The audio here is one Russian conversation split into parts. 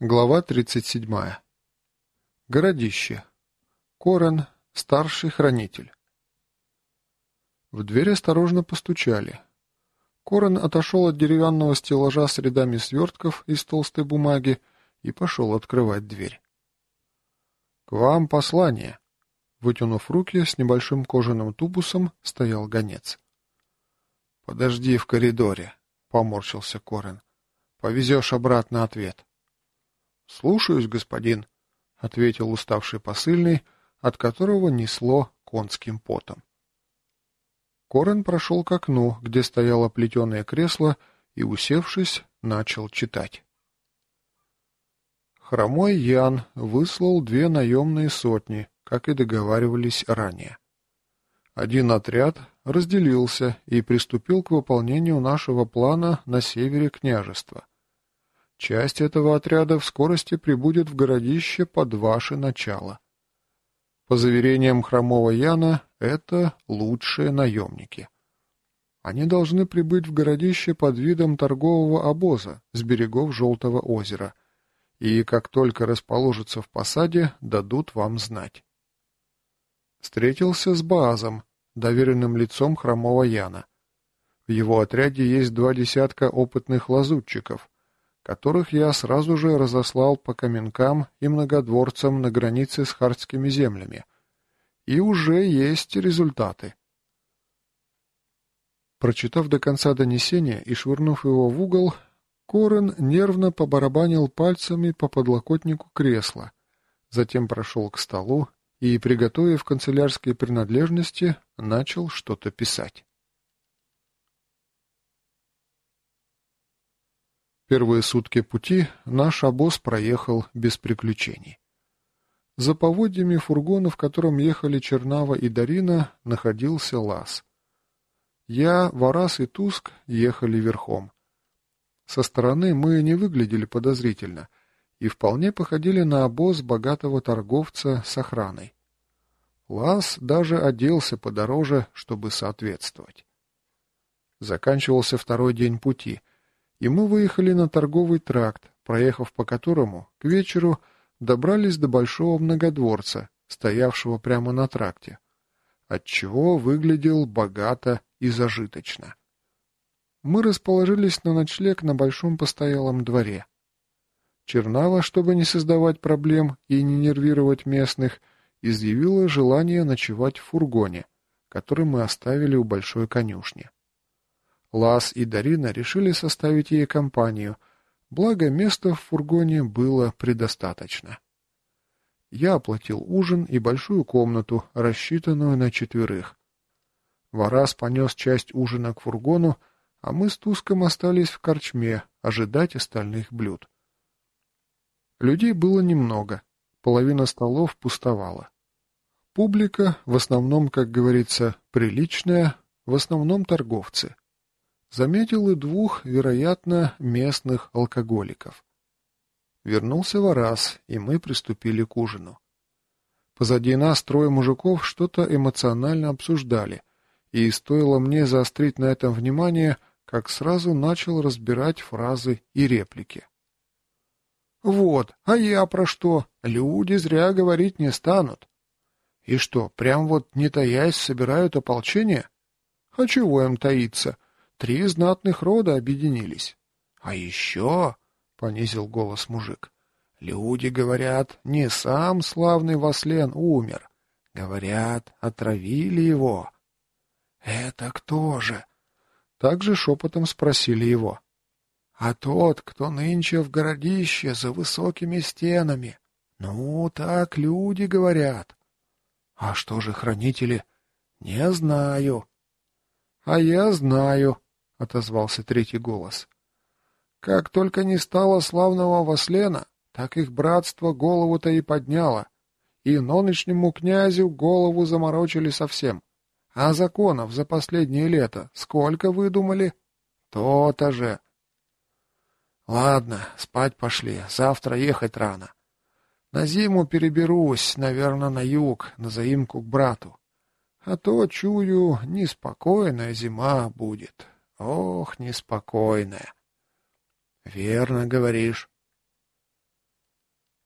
Глава 37. Городище. Корен, старший хранитель. В дверь осторожно постучали. Корен отошел от деревянного стеллажа с рядами свертков из толстой бумаги и пошел открывать дверь. «К вам послание!» Вытянув руки, с небольшим кожаным тубусом стоял гонец. «Подожди в коридоре», — поморщился Корен. «Повезешь обратно ответ». «Слушаюсь, господин», — ответил уставший посыльный, от которого несло конским потом. Корен прошел к окну, где стояло плетеное кресло, и, усевшись, начал читать. Хромой Ян выслал 2 наемные сотни, как и договаривались ранее. Один отряд разделился и приступил к выполнению нашего плана на севере княжества. Часть этого отряда в скорости прибудет в городище под ваше начало. По заверениям Хромого Яна, это лучшие наемники. Они должны прибыть в городище под видом торгового обоза с берегов Желтого озера, и как только расположатся в посаде, дадут вам знать. Встретился с Баазом, доверенным лицом Хромого Яна. В его отряде есть 2 десятка опытных лазутчиков, которых я сразу же разослал по каменкам и многодворцам на границе с хартскими землями. И уже есть результаты. Прочитав до конца донесения и швырнув его в угол, Корен нервно побарабанил пальцами по подлокотнику кресла, затем прошел к столу и, приготовив канцелярские принадлежности, начал что-то писать. Первые сутки пути наш обоз проехал без приключений. За поводьями фургона, в котором ехали Чернава и Дарина, находился лаз. Я, Варас и Туск ехали верхом. Со стороны мы не выглядели подозрительно и вполне походили на обоз богатого торговца с охраной. Лаз даже оделся подороже, чтобы соответствовать. Заканчивался 2-й день пути, и мы выехали на торговый тракт, проехав по которому к вечеру добрались до большого многодворца, стоявшего прямо на тракте, отчего выглядел богато и зажиточно. Мы расположились на ночлег на большом постоялом дворе. Чернава, чтобы не создавать проблем и не нервировать местных, изъявила желание ночевать в фургоне, который мы оставили у большой конюшни. Лаз и Дарина решили составить ей компанию, благо места в фургоне было предостаточно. Я оплатил ужин и большую комнату, рассчитанную на 4. Варас понес часть ужина к фургону, а мы с Туском остались в корчме ожидать остальных блюд. Людей было немного, половина столов пустовала. Публика, в основном, как говорится, приличная, в основном торговцы. Заметил и 2, вероятно, местных алкоголиков. Вернулся Варас, и мы приступили к ужину. Позади нас 3 мужиков что-то эмоционально обсуждали, и стоило мне заострить на этом внимание, как сразу начал разбирать фразы и реплики. «Вот, а я про что? Люди зря говорить не станут. И что, прям вот не таясь собирают ополчение? А чего им таиться? 3 знатных рода объединились. А еще, — понизил голос мужик, — люди говорят, не сам славный Васлен умер. Говорят, отравили его. Это кто же? Также шепотом спросили его. А тот, кто нынче в городище за высокими стенами. Ну, так люди говорят. А что же хранители? Не знаю. А я знаю, — отозвался 3-й голос. Как только не стало славного Васлена, так их братство голову-то и подняло, и нынешнему князю голову заморочили совсем. А законов за последнее лето сколько выдумали? То-то же. Ладно, спать пошли, завтра ехать рано. На зиму переберусь, наверное, на юг, на заимку к брату. А то, чую, неспокойная зима будет. Ох, неспокойная. Верно говоришь.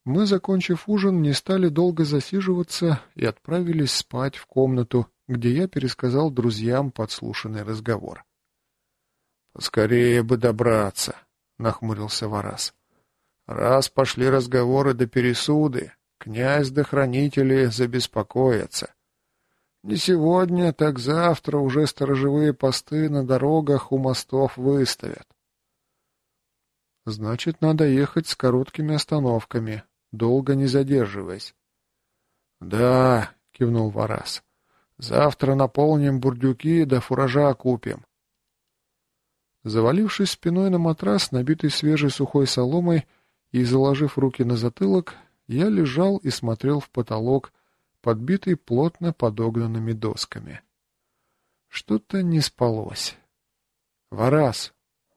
Мы, закончив ужин, не стали долго засиживаться и отправились спать в комнату, где я пересказал друзьям подслушанный разговор. «Поскорее бы добраться», — нахмурился Вараз. «Раз пошли разговоры до пересуды, князь да хранители забеспокоятся. Не сегодня, так завтра уже сторожевые посты на дорогах у мостов выставят». «Значит, надо ехать с короткими остановками, долго не задерживаясь». «Да», — кивнул Вараз, — «завтра наполним бурдюки да фуража купим». Завалившись спиной на матрас, набитый свежей сухой соломой, и заложив руки на затылок, я лежал и смотрел в потолок, подбитый плотно подогнанными досками. Что-то не спалось. «Вараз!»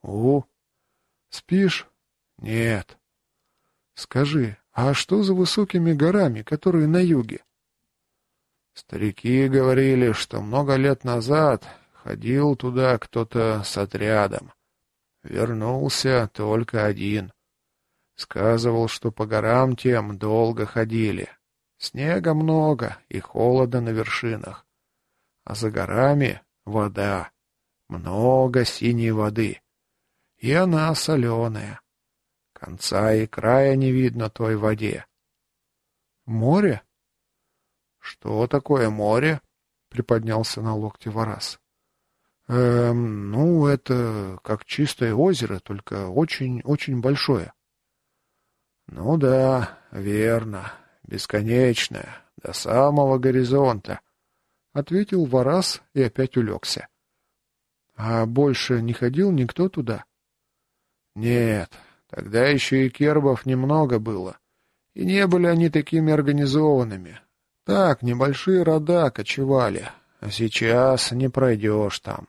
«Спишь?» «Нет». «Скажи, а что за высокими горами, которые на юге?» «Старики говорили, что много лет назад ходил туда кто-то с отрядом. Вернулся только один. Сказывал, что по горам тем долго ходили. Снега много и холода на вершинах. А за горами вода. Много синей воды. И она соленая. Конца и края не видно той воде». «Море?» «Что такое море?» — приподнялся на локте Вараз. Ну, это как чистое озеро, только очень-очень большое». «Ну да, верно. Бесконечное, до самого горизонта», — ответил Вараз и опять улегся. «А больше не ходил никто туда?» «Нет, тогда еще и кербов немного было, и не были они такими организованными. Так, небольшие рода кочевали, а сейчас не пройдешь там».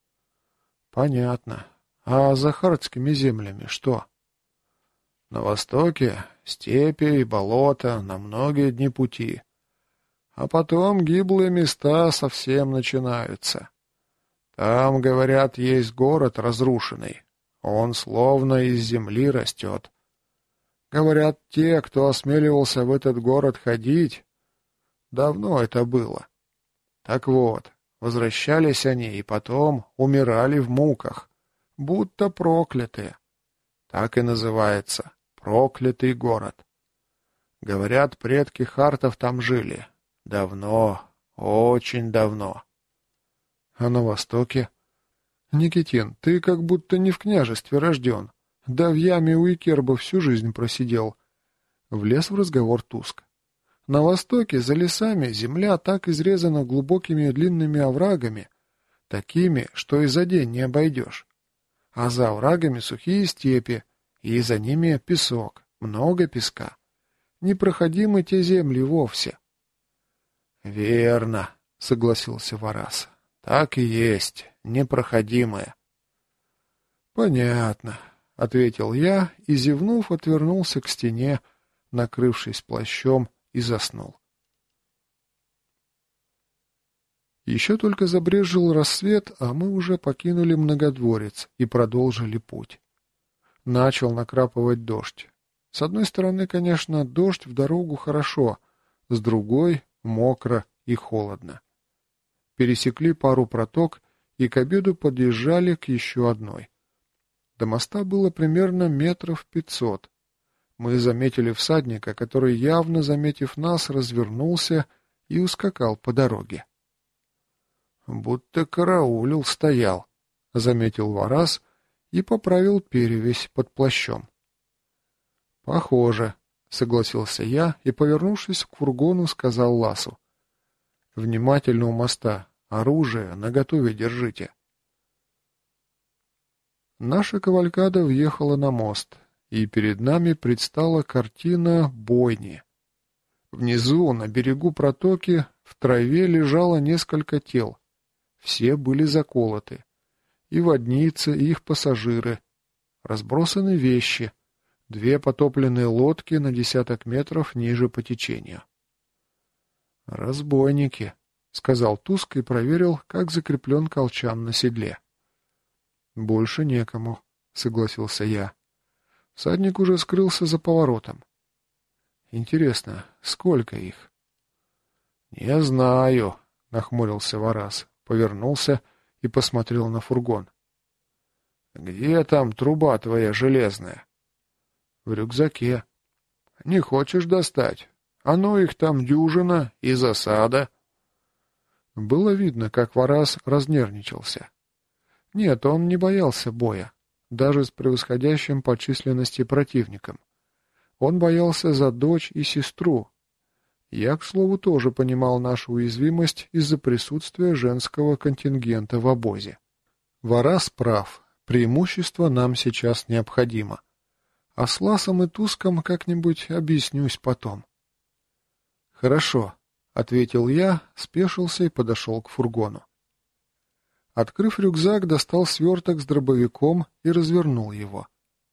«Понятно. А за хардскими землями что?» «На востоке степи и болота на многие дни пути. А потом гиблые места совсем начинаются. Там, говорят, есть город разрушенный. Он словно из земли растет. Говорят, те, кто осмеливался в этот город ходить, давно это было. Так вот, возвращались они и потом умирали в муках, будто проклятые. Так и называется — проклятый город. Говорят, предки хартов там жили. Давно, очень давно». «А на востоке?» «Никитин, ты как будто не в княжестве рожден. Да в яме у Икерба всю жизнь просидел». Влез в разговор Туск. «На востоке, за лесами, земля так изрезана глубокими длинными оврагами, такими, что и за день не обойдешь. А за оврагами сухие степи, и за ними песок, много песка. Непроходимы те земли вовсе». «Верно», — согласился Вараз. «Так и есть, непроходимые». «Понятно», — ответил я и, зевнув, отвернулся к стене, накрывшись плащом, и заснул. Еще только забрезжил рассвет, а мы уже покинули Многодворец и продолжили путь. Начал накрапывать дождь. С одной стороны, конечно, дождь в дорогу хорошо, с другой — мокро и холодно. Пересекли пару проток и к обеду подъезжали к еще одной. До моста было примерно 500 метров. Мы заметили всадника, который, явно заметив нас, развернулся и ускакал по дороге. «Будто караулил стоял», — заметил Вараз и поправил перевязь под плащом. «Похоже», — согласился я и, повернувшись к фургону, сказал Ласу. «Внимательно у моста. Оружие наготове держите». Наша кавалькада въехала на мост, и перед нами предстала картина бойни. Внизу, на берегу протоки, в траве лежало несколько тел. Все были заколоты. И водницы, и их пассажиры. Разбросаны вещи. 2 потопленные лодки на 10 метров ниже по течению. «Разбойники», — сказал Туск и проверил, как закреплен колчан на седле. «Больше некому», — согласился я. Всадник уже скрылся за поворотом. Интересно, сколько их? Не знаю, нахмурился Варас, повернулся и посмотрел на фургон. Где там труба твоя железная? В рюкзаке. Не хочешь достать? А ну их там дюжина и засада. Было видно, как Варас разнервничался. Нет, он не боялся боя, даже с превосходящим по численности противником. Он боялся за дочь и сестру. Я, к слову, тоже понимал нашу уязвимость из-за присутствия женского контингента в обозе. Варас прав, преимущество нам сейчас необходимо. А с Ласом и Туском как-нибудь объяснюсь потом. «Хорошо», — ответил я, спешился и подошел к фургону. Открыв рюкзак, достал сверток с дробовиком и развернул его.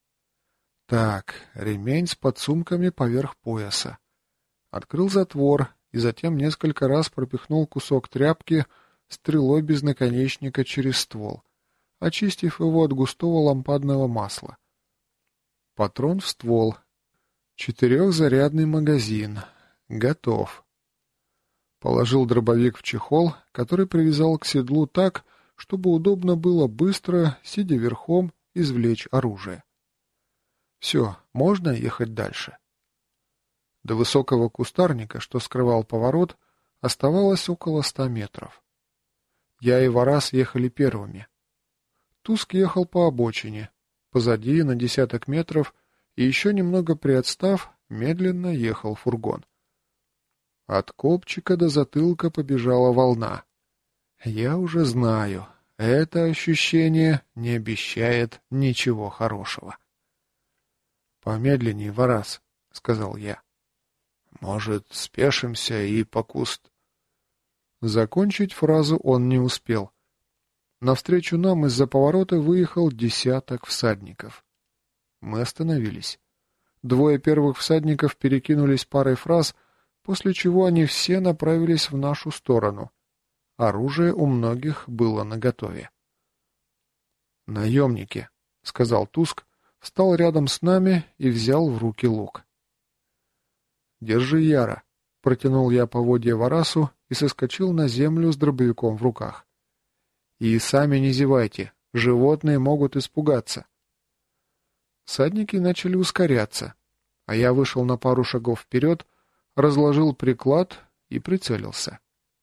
Так, ремень с подсумками поверх пояса. Открыл затвор и затем несколько раз пропихнул кусок тряпки стрелой без наконечника через ствол, очистив его от густого лампадного масла. Патрон в ствол. 4-зарядный магазин. Готов. Положил дробовик в чехол, который привязал к седлу так, чтобы удобно было быстро, сидя верхом, извлечь оружие. Все, можно ехать дальше. До высокого кустарника, что скрывал поворот, оставалось около 100 метров. Я и Варас ехали первыми. Туск ехал по обочине, позади на 10 метров, и еще немного приотстав, медленно ехал фургон. От копчика до затылка побежала волна. Я уже знаю, это ощущение не обещает ничего хорошего. «Помедленнее, Варас», — сказал я. «Может, спешимся и по куст...» Закончить фразу он не успел. Навстречу нам из-за поворота выехал 10 всадников. Мы остановились. 2 первых всадников перекинулись парой фраз, после чего они все направились в нашу сторону. Оружие у многих было наготове. «Наемники», — сказал Туск, встал рядом с нами и взял в руки лук. «Держи, Яра», — протянул я поводья Варасу и соскочил на землю с дробовиком в руках. «И сами не зевайте, животные могут испугаться». Всадники начали ускоряться, а я вышел на пару шагов вперед, разложил приклад и прицелился.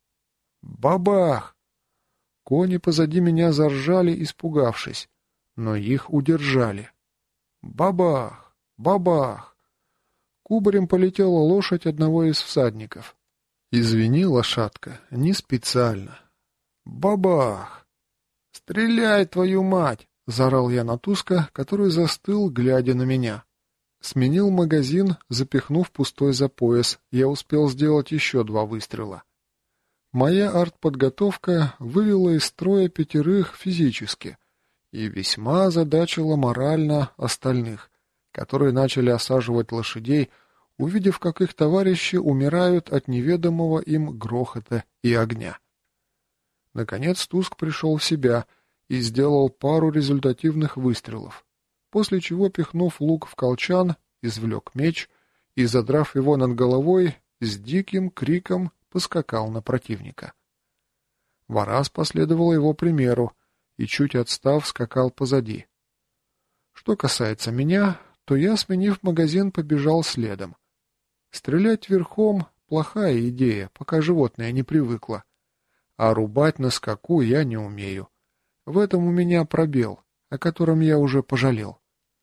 Бабах! Кони позади меня заржали, испугавшись, но их удержали. Бабах! Бабах! Кубарем полетела лошадь одного из всадников. «Извини, лошадка, не специально». Бабах! «Стреляй, твою мать!» — заорал я на Туска, который застыл, глядя на меня. Сменил магазин, запихнув пустой за пояс, я успел сделать еще 2 выстрела. Моя артподготовка вывела из строя 5 физически и весьма озадачила морально остальных, которые начали осаживать лошадей, увидев, как их товарищи умирают от неведомого им грохота и огня. Наконец Туск пришел в себя и сделал пару результативных выстрелов, после чего, пихнув лук в колчан, извлек меч и, задрав его над головой, с диким криком поскакал на противника. Варас последовал его примеру и, чуть отстав, скакал позади. Что касается меня, то я, сменив магазин, побежал следом. Стрелять верхом — плохая идея, пока животное не привыкло. А рубать на скаку я не умею. В этом у меня пробел, о котором я уже пожалел.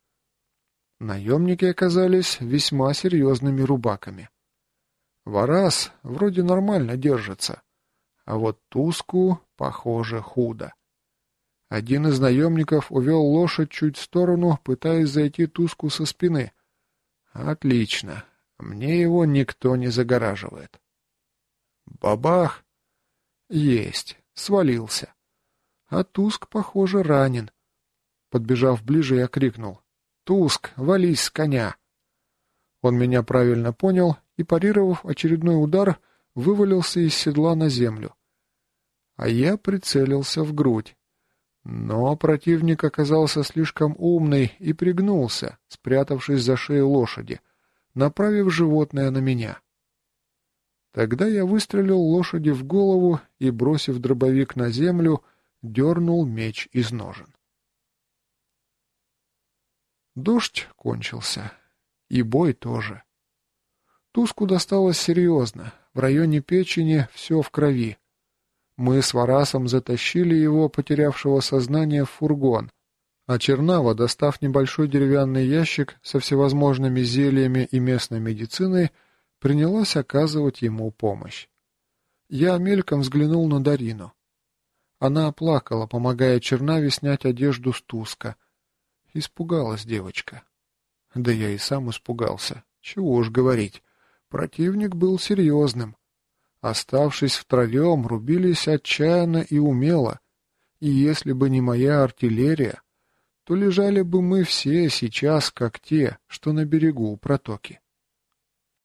Наемники оказались весьма серьезными рубаками. Варас вроде нормально держится, а вот Туску, похоже, худо. Один из наемников увел лошадь чуть в сторону, пытаясь зайти Туску со спины. Отлично, мне его никто не загораживает. Бабах! Есть, свалился. А Туск, похоже, ранен. Подбежав ближе, я крикнул: «Туск, вались с коня!» Он меня правильно понял и, парировав очередной удар, вывалился из седла на землю. А я прицелился в грудь. Но противник оказался слишком умный и пригнулся, спрятавшись за шею лошади, направив животное на меня. Тогда я выстрелил лошади в голову и, бросив дробовик на землю, дернул меч из ножен. Дождь кончился. И бой тоже. Туску досталось серьезно. В районе печени все в крови. Мы с Варасом затащили его, потерявшего сознание, в фургон, а Чернава, достав небольшой деревянный ящик со всевозможными зельями и местной медициной, принялась оказывать ему помощь. Я мельком взглянул на Дарину. Она плакала, помогая Чернаве снять одежду с Туска. Испугалась девочка. Да я и сам испугался. Чего уж говорить. Противник был серьезным. Оставшись втроем, рубились отчаянно и умело. И если бы не моя артиллерия, то лежали бы мы все сейчас, как те, что на берегу у протоки.